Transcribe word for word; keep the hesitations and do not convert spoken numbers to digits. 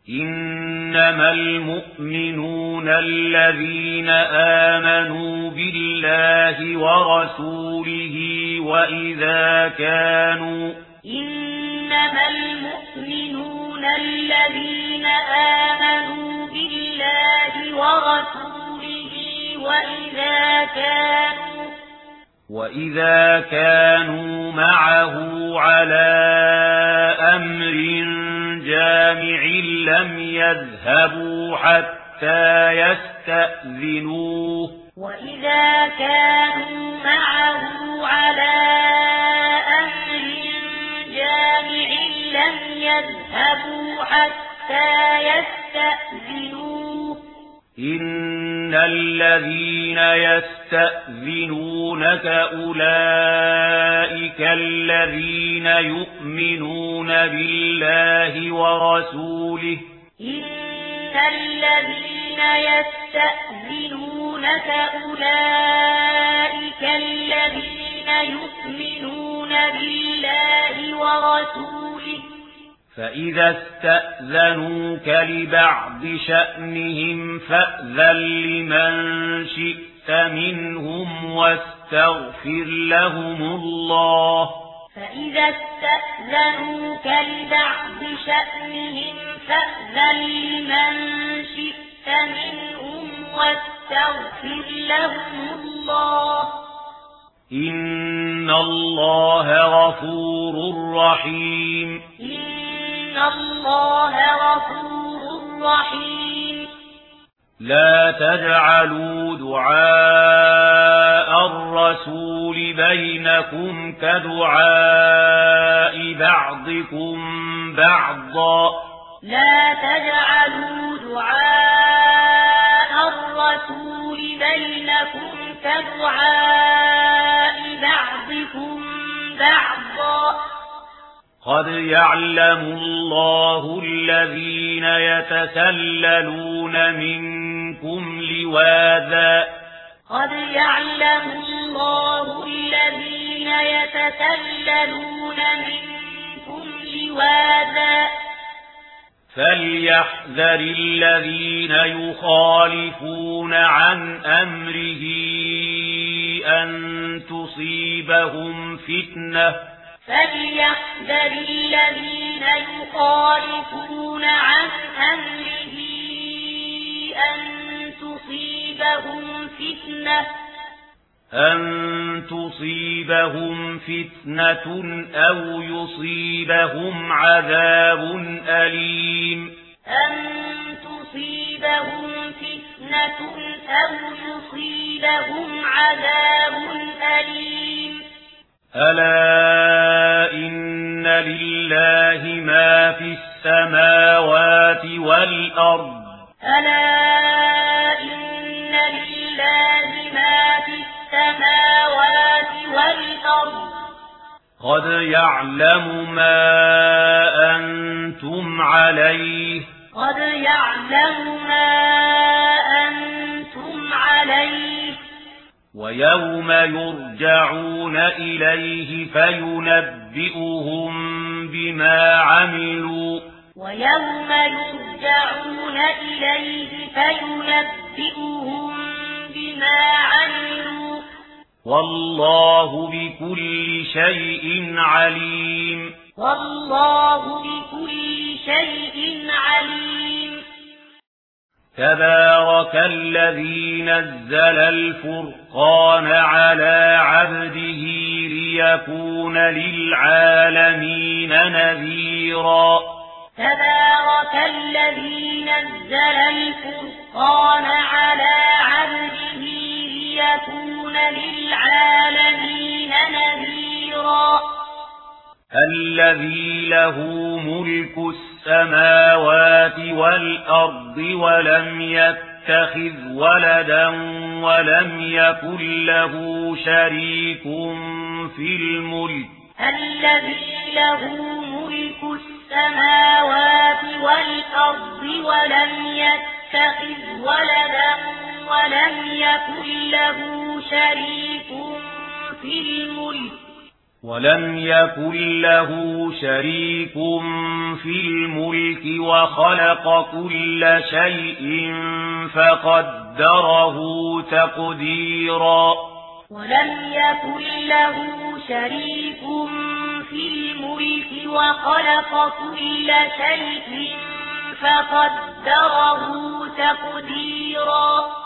إنما المؤمنون الذين آمنوا بالله ورسوله وإذا كانوا إنما المؤمنون الذين آمنوا بالله ورسوله وإذا كانوا وإذا كانوا معه على أمر جامع لم يذهبوا حتى يستأذنوه وإذا كانوا معه على أمر جامع لم يذهبوا حتى يستأذنوه إن الذين يستأذنونك أولئك الذين يؤمنون بالله ورسوله إن الذين يستأذنونك أولئك الذين يؤمنون بالله ورسوله فإذا استأذنوك لبعض شأنهم فأذن لمن شئت منهم واستغفر لهم الله فإذا استأذنوك لبعض شأنهم فأذن لمن شئت منهم واستغفر لهم الله إن الله غفور رحيم إن الله غفور رحيم لا تجعلوا دعاء الرسول بينكم كدعاء بعضكم بعضا لا تجعلوا دعاء الرسول بينكم كدعاء بعضكم بعضا قد يعلم الله الذين يتسللون منكم لواذا قد يعلم الله الذين يتسللون منكم لواذا فليحذر الذين يخالفون عن أمره أن تصيبهم فتنة فليحذر الذين يخالفون عن أمره أن تصيبهم فتنة أن تصيبهم فتنة أو يصيبهم عذاب أليم أن تصيبهم فتنة أو يصيبهم عذاب أليم ألا إن لله ما في السماوات والأرض ألا إن لله ما في السماوات والأرض قد يعلم ما أنتم عليه قد يعلم ما أنتم عليه ويوم يرجعون إليه فينبئهم بما عملوا ويوم يرجعون إليه فينبئهم بما عملوا والله بكل شيء عليم والله بكل شيء عليم تبارك الذي نزل الفرقان على عبده ليكون للعالمين نذيرا تبارك الذي نزل الفرقان على عبده ليكون للعالمين نذيرا الذي له ملك السماوات والأرض ولم يتخذ ولدا ولم يكن له شريك في الملك الذي له ملك السماوات والأرض ولم يتخذ ولدا ولم يكن له شريك في الملك ولم يكن له شريك في الملك وخلق كل شيء فقدره تقديرا ولم يكن له شريك في الملك وخلق كل شيء فقدره تقديرا